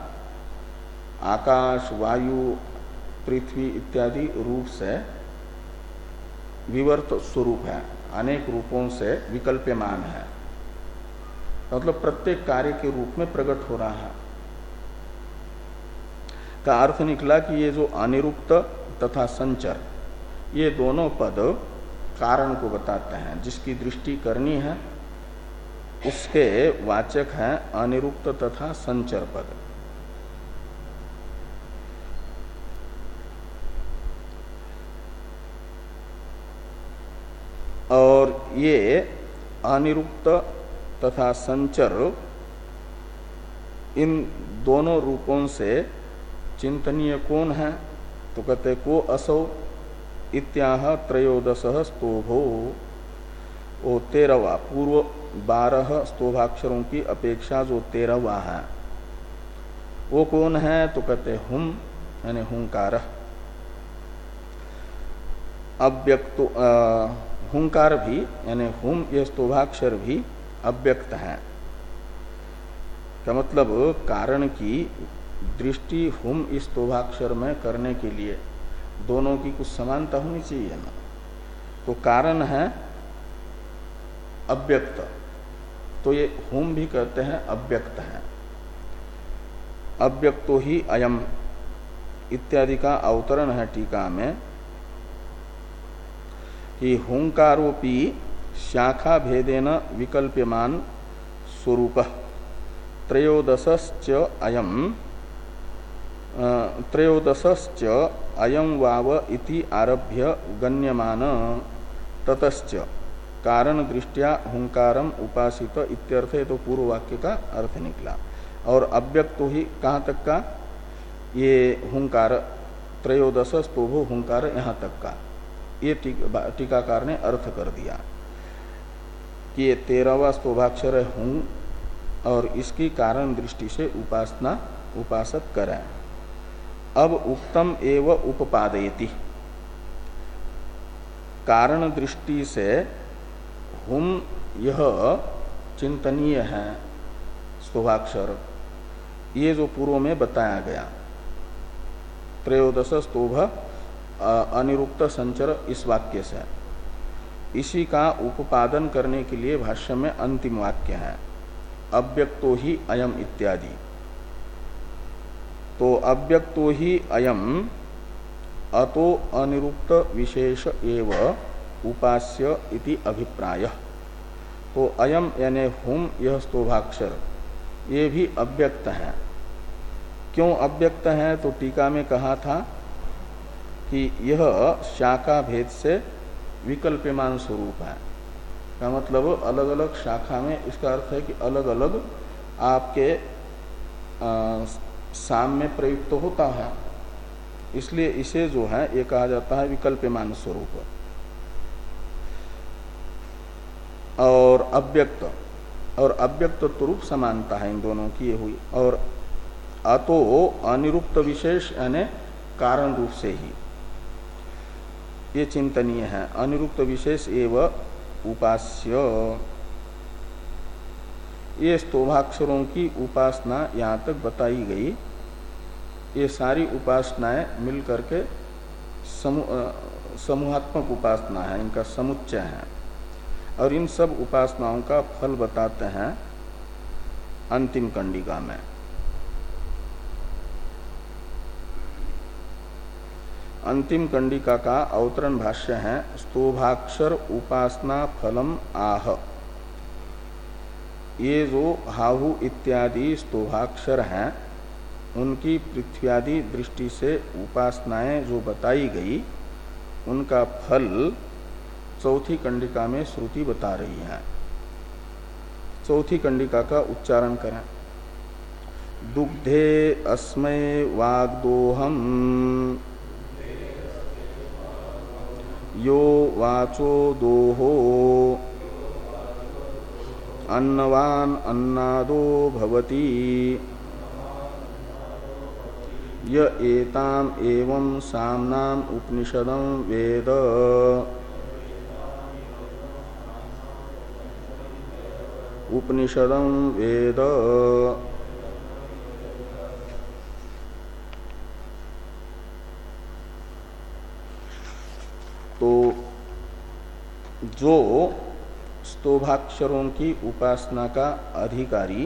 आकाश, वायु, पृथ्वी इत्यादि रूप से विवर्त स्वरूप है, अनेक रूपों से विकल्प्यमान है, मतलब प्रत्येक कार्य के रूप में प्रकट हो रहा है। का अर्थ निकला कि ये जो अनिरुक्त तथा संचर, ये दोनों पद कारण को बताते हैं, जिसकी दृष्टि करनी है उसके वाचक हैं अनिरुक्त तथा संचर पद। और ये अनिरुक्त तथा संचर इन दोनों रूपों से चिंतनीय कौन है? तो कहते को असौ इत्याह त्रयोदश स्तोभो, वो तेरहवा, पूर्व बारह स्तोभाक्षरों की अपेक्षा जो तेरहवा है वो कौन है? तो कहते हुम यानी हुंकार। अव्यक्त हुंकार भी यानी हुम, ये स्तोभाक्षर भी अव्यक्त है। का मतलब कारण की दृष्टि हुम इस स्तोभाक्षर में करने के लिए दोनों की कुछ समानता होनी चाहिए ना। तो कारण है अव्यक्त, तो ये हुम भी कहते हैं अव्यक्त है। अव्यक्तो ही अयम इत्यादि का अवतरण है टीका में कि हुंकारोपि शाखा भेदेन विकल्प्यमान स्वरूप त्रयोदशश्च अयम त्रयोदशश्च अयम वाव इति आरभ्य गण्यमान ततश्च कारण दृष्टिया हुंकारम उपासित इत्यर्थ। तो पूर्व वाक्य का अर्थ निकला। और अव्यक्त तो ही कहाँ तक का? ये हुंकार, त्रयोदश स्तोभो हुंकार, यहाँ तक का ये टीकाकार ने अर्थ कर दिया कि ये तेरहवा स्तोभाक्षर है हुं, और इसकी कारण दृष्टि से उपासना उपासक करें। अब उक्तम एव उपपादयति, कारण दृष्टि से हुम यह चिंतनीय है स्तोभाक्षर, ये जो पूर्व में बताया गया त्रयोदश स्तोभ अनिरुक्त संचर, इस वाक्य से इसी का उपादन करने के लिए भाष्य में अंतिम वाक्य है अव्यक्तो ही अयम इत्यादि। तो अव्यक्तो ही अयम अतो अनिरुक्त विशेष एव उपास्य इति अभिप्राय। तो अयम यानी हुम, यह स्तोभाक्षर ये भी अव्यक्त है। क्यों अव्यक्त है? तो टीका में कहा था कि यह शाखा भेद से विकल्प्यमान स्वरूप है। का मतलब अलग अलग शाखा में, इसका अर्थ है कि अलग अलग आपके आ, साम में प्रयुक्त तो होता है, इसलिए इसे जो है ये कहा जाता है विकल्प्यमान स्वरूप। और अव्यक्त और अव्यक्त रूप समानता है इन दोनों की ये हुई। और अतो अनिरुक्त विशेष यानी कारण रूप से ही ये चिंतनीय है। अनिरुक्त विशेष एवं उपास्य, ये स्तोभाक्षरों की उपासना यहाँ तक बताई गई। ये सारी उपासनाएं मिल करके समूह समूहात्मक उपासना है, इनका समुच्चय है। और इन सब उपासनाओं का फल बताते हैं अंतिम कंडिका में। अंतिम कंडिका का अवतरण भाष्य है स्तोभाक्षर उपासना फलम आह। ये जो हाहु इत्यादि स्तोभाक्षर हैं उनकी पृथ्व्यादि दृष्टि से उपासनाएं जो बताई गई उनका फल चौथी कंडिका में श्रुति बता रही है। चौथी कंडिका का उच्चारण करें। दुग्धे अस्मै वाग्दोहम यो वाचो दोहो अन्नवान अन्नादो भवति य एताम एवं सामनाम उपनिषदं वेद उपनिषदं वेद। तो जो स्तोभाक्षरों की उपासना का अधिकारी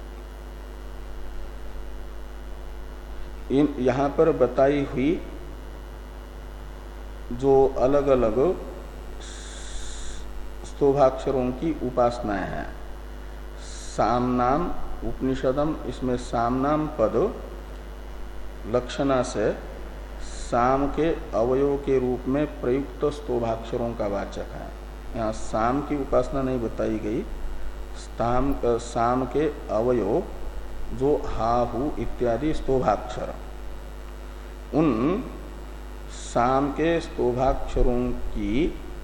इन यहाँ पर बताई हुई जो अलग अलग स्तोभाक्षरों की उपासनाएं हैं, सामनाम उपनिषदम, इसमें सामनाम पद लक्षणा से साम के अवयव के रूप में प्रयुक्त स्तोभाक्षरों का वाचक है। यहाँ साम की उपासना नहीं बताई गई, साम साम के अवयव जो हा हु इत्यादि स्तोभाक्षर, उन साम के स्तोभाक्षरों की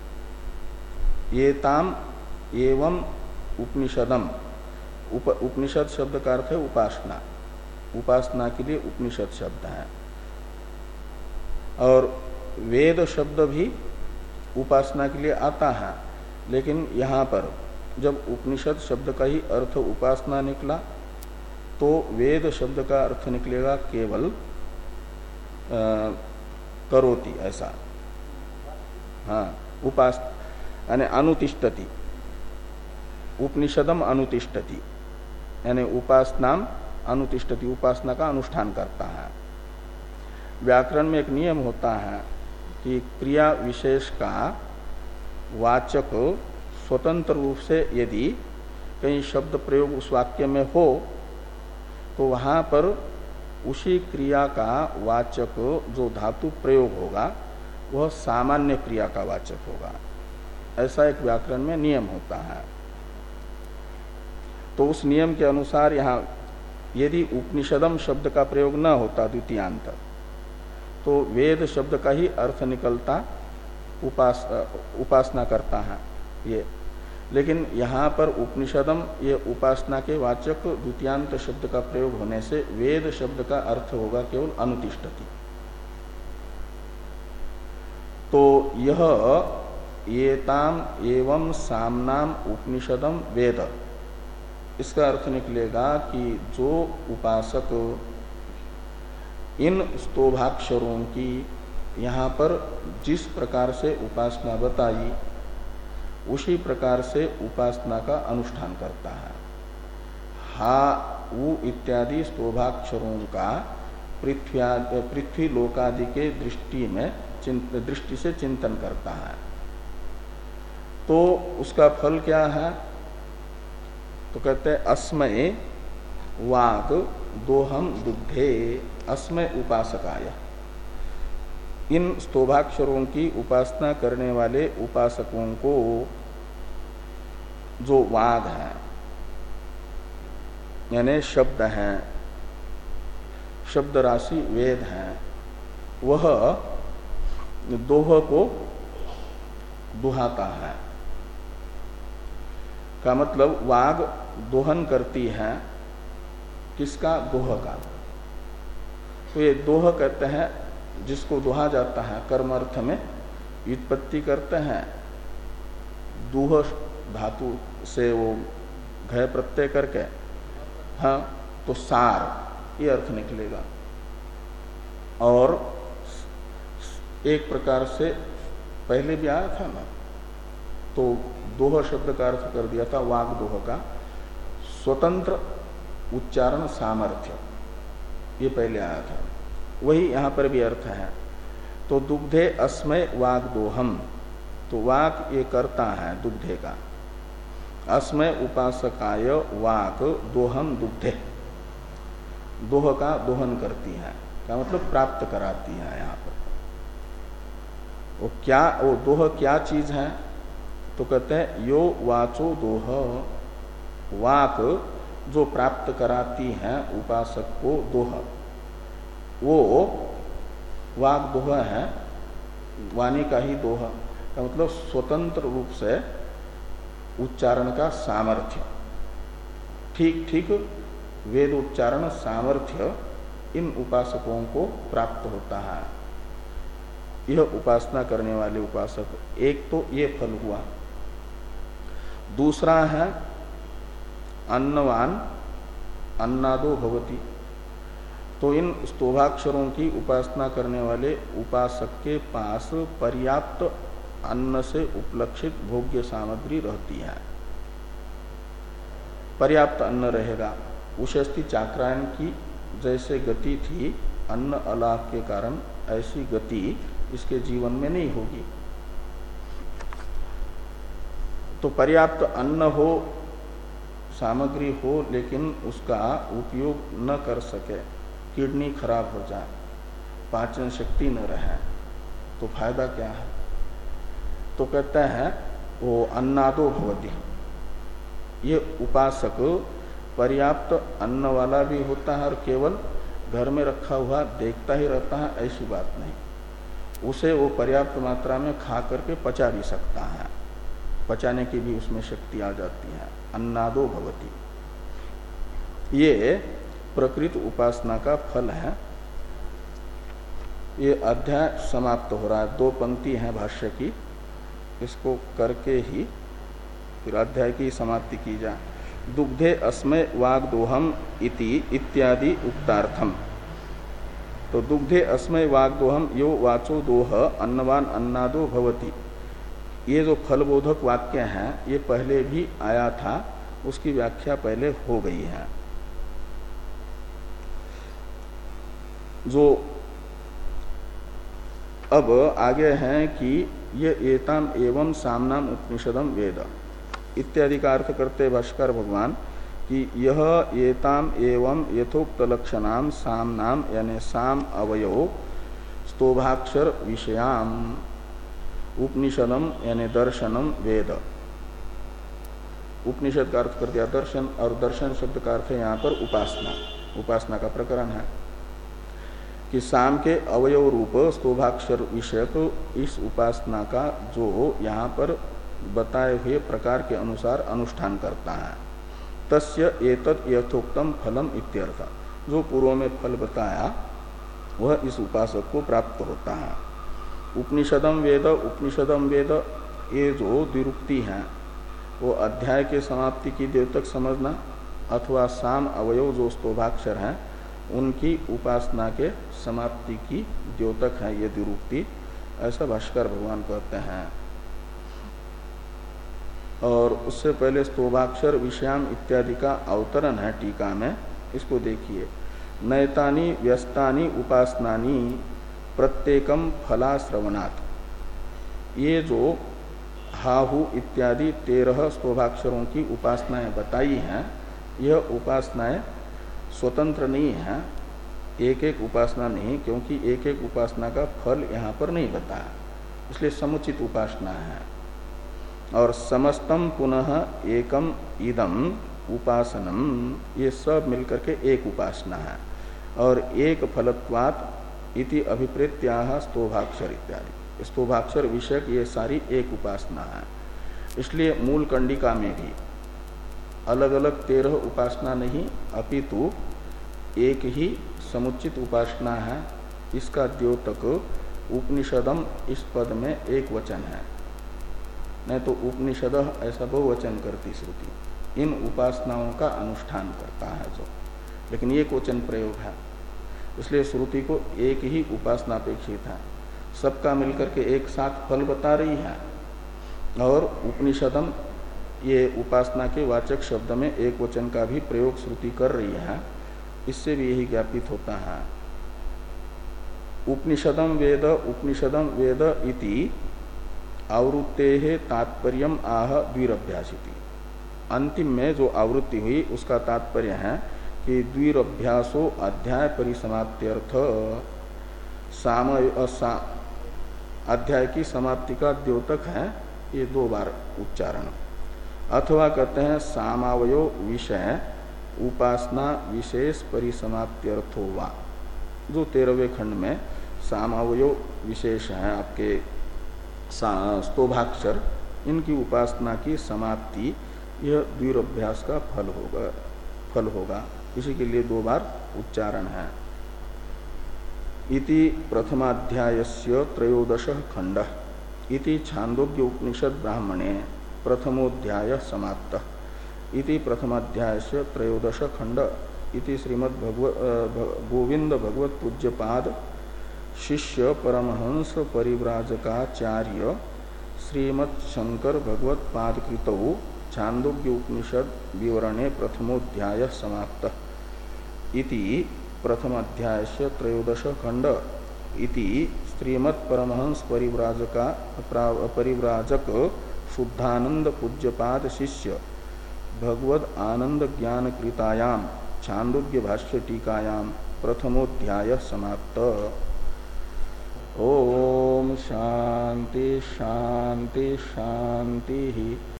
येताम एवं उपनिषदम, उप, उपनिषद शब्द का अर्थ है उपासना, उपासना के लिए उपनिषद शब्द है। और वेद शब्द भी उपासना के लिए आता है, लेकिन यहाँ पर जब उपनिषद शब्द का ही अर्थ उपासना निकला तो वेद शब्द का अर्थ निकलेगा केवल आ, करोति, ऐसा। हाँ, उपास यानी अनुतिष्ठति, उपनिषदम अनुतिष्ठति यानी उपासनाम अनुतिष्ठति, उपासना का अनुष्ठान करता है। व्याकरण में एक नियम होता है कि क्रिया विशेष का वाचक स्वतंत्र रूप से यदि कहीं शब्द प्रयोग उस वाक्य में हो तो वहाँ पर उसी क्रिया का वाचक जो धातु प्रयोग होगा वह सामान्य क्रिया का वाचक होगा। ऐसा एक व्याकरण में नियम होता है। तो उस नियम के अनुसार यहाँ यदि उपनिषदम शब्द का प्रयोग न होता द्वितीयांत, तो वेद शब्द का ही अर्थ निकलता उपास उपासना करता है ये। लेकिन यहाँ पर उपनिषदम ये उपासना के वाचक द्वितीयांत शब्द का प्रयोग होने से वेद शब्द का अर्थ होगा केवल अनुतिष्ठति। तो यह येताम एवं सामनाम उपनिषदम वेद, इसका अर्थ निकलेगा कि जो उपासक इन स्तोभाक्षरों की यहाँ पर जिस प्रकार से उपासना बताई उसी प्रकार से उपासना का अनुष्ठान करता है। हा उ इत्यादि स्तोभाक्षरों का पृथ्व्या पृथ्वी लोकादि के दृष्टि में दृष्टि से चिंतन करता है। तो उसका फल क्या है? तो कहते हैं अस्मय वाग दोहम दुग्धे अस्मै उपासकाय। इन स्तोभाक्षरों की उपासना करने वाले उपासकों को जो वाग है यानी शब्द हैं, शब्द राशि वेद हैं, वह दोह को दुहाता है। का मतलब वाग दोहन करती है किसका? दोह का। तो ये दोह कहते हैं जिसको दोहा जाता है, कर्म अर्थ में व्युत्पत्ति करते हैं, दूह धातु से वो घय प्रत्यय करके, हाँ, तो सार ये अर्थ निकलेगा। और एक प्रकार से पहले भी आया था ना, तो दोह शब्द का अर्थ कर दिया था वाग दोह का स्वतंत्र उच्चारण सामर्थ्य, ये पहले आया था, वही यहाँ पर भी अर्थ है। तो दुग्धे अस्मै वाग दोहम, तो वाक ये करता है दुग्धे का, अस्मै उपासकाय वाक दोहम दुग्धे, दोह का दोहन करती है, का मतलब प्राप्त कराती है। यहाँ पर वो क्या, वो दोह क्या चीज है? तो कहते हैं यो वाचो दोह, वाक जो प्राप्त कराती है उपासक को दोह, वो वाक दोह है, वाणी का ही दोह का मतलब स्वतंत्र रूप से उच्चारण का सामर्थ्य, ठीक ठीक वेद उच्चारण सामर्थ्य इन उपासकों को प्राप्त होता है। यह उपासना करने वाले उपासक, एक तो ये फल हुआ। दूसरा है अन्नवान अन्नादो भवति, तो इन स्तोभाक्षरों की उपासना करने वाले उपासक के पास पर्याप्त अन्न से उपलक्षित भोग्य सामग्री रहती है, पर्याप्त अन्न रहेगा। उषस्थि चाक्रायण की जैसे गति थी अन्न अलाभ के कारण, ऐसी गति इसके जीवन में नहीं होगी। तो पर्याप्त अन्न हो, सामग्री हो, लेकिन उसका उपयोग न कर सके, किडनी खराब हो जाए, पाचन शक्ति न रहे, तो फायदा क्या है? तो कहते हैं वो अन्नादो भवति, ये उपासक पर्याप्त अन्न वाला भी होता है और केवल घर में रखा हुआ देखता ही रहता है, ऐसी बात नहीं। उसे वो पर्याप्त मात्रा में खा करके पचा भी सकता है, पचाने की भी उसमें शक्ति आ जाती है। अन्नादो भवति, ये प्रकृत उपासना का फल है। ये अध्याय समाप्त हो रहा है, दो पंक्ति है भाष्य की, इसको करके ही फिर अध्याय की समाप्ति की जाए। दुग्धे अस्मै वाग्दोहम इति इत्यादि उक्तार्थम, तो दुग्धे अस्मै वाग्दोहम यो वाचो दोह अन्नवान अन्नादो भवति, ये जो फलबोधक वाक्य हैं ये पहले भी आया था, उसकी व्याख्या पहले हो गई है। जो अब आगे हैं कि ये एताम एवं सामनाम उपनिषदम वेद इत्यादि का अर्थ करते भाष्कर भगवान कि यह एताम एवं यथोक्त लक्षणाम सामनाम यानी साम अवयव स्तोभाक्षर विषयाम उपनिषदम यानी दर्शनम वेद। उपनिषद का अर्थ कर दिया दर्शन, और दर्शन शब्द का अर्थ है यहाँ पर उपासना, उपासना का प्रकरण है कि साम के अवयव रूप स्तोभाक्षर विषयक इस उपासना का जो यहाँ पर बताए हुए प्रकार के अनुसार अनुष्ठान करता है, तस्य एतत् यथोक्तम फलम इत्यर्थ, जो पूर्व में फल बताया वह इस उपासक को प्राप्त होता है। उपनिषदम वेद, उपनिषदम वेद ये जो द्विरुक्ति है वो अध्याय के समाप्ति की द्योतक समझना, अथवा साम अवयव जो स्तोभाक्षर हैं उनकी उपासना के समाप्ति की द्योतक है ये द्विरुक्ति, ऐसा भाष्कर भगवान कहते हैं। और उससे पहले स्तोभाक्षर विषयाम इत्यादि का अवतरण है टीका में, इसको देखिए। नैतानि व्यस्तानि उपासनानि प्रत्येकम फलाश्रवणात्, ये जो हाहु इत्यादि तेरह स्तोभाक्षरों की उपासनाएं बताई हैं, यह उपासनाएं स्वतंत्र नहीं है, एक एक उपासना नहीं, क्योंकि एक एक उपासना का फल यहाँ पर नहीं बताया, इसलिए समुचित उपासना है। और समस्तम पुनः एकम इदम उपासनम, ये सब मिलकर के एक उपासना है। और एक फलत्वात् इति अभिप्रेत्याह स्तोभाक्षर इत्यादि, स्तोभाक्षर विषयक ये सारी एक उपासना है। इसलिए मूल कंडिका में भी अलग अलग तेरह उपासना नहीं, अपितु एक ही समुचित उपासना है। इसका द्योतक उपनिषदम इस पद में एक वचन है, नहीं तो उपनिषद ऐसा बहुवचन करती श्रुति, इन उपासनाओं का अनुष्ठान करता है जो, लेकिन एक वचन प्रयोग है, इसलिए श्रुति को एक ही उपासना अपेक्षित है। सबका मिलकर के एक साथ फल बता रही है, और उपनिषदम ये उपासना के वाचक शब्द में एक वचन का भी प्रयोग श्रुति कर रही है, इससे भी यही ज्ञापित होता है। उपनिषदम वेद उपनिषदम वेद इति आवृत्ते तात्पर्यम आह द्विरभ्यासिति। अंतिम में जो आवृत्ति हुई उसका तात्पर्य है कि द्विरभ्यासो अध्याय परिसमाप्त्यर्थ, साम अध्याय की समाप्ति का द्योतक है, ये दो बार उच्चारण। अथवा कहते हैं सामावयो विषय उपासना विशेष परिसमाप्त्यर्थो वा, जो तेरहवें खंड में सामावयो विशेष है आपके स्तोभाक्षर, इनकी उपासना की समाप्ति यह द्विरभ्यास का फल होगा फल होगा इसी के लिए दो बार उच्चारण है। इति प्रथमाध्यायस्य त्रयोदश खंड इति छांदोग्य उपनिषद ब्राह्मणे प्रथमोध्याय समाप्त। इति प्रथमाध्यायस्य त्रयोदश खंड इति श्रीमद् गोविंद भगवत पूज्यपाद शिष्य परमहंस परिव्राजकाचार्य श्रीमत् शंकर भगवत पाद कृतौ छांदोग्य उपनिषद विवरणे प्रथमोध्याय समाप्त। इति प्रथमाध्यायस्य त्रयोदश खंड इति श्रीमत् परमहंस परिव्राजका परिव्राजक शुद्धानंद पूज्यपाद शिष्य भगवद आनंद ज्ञान कृतायाम छांदोग्य भाष्य टीकायाम प्रथमोध्याय समाप्त। ओम शांति शांति शांति।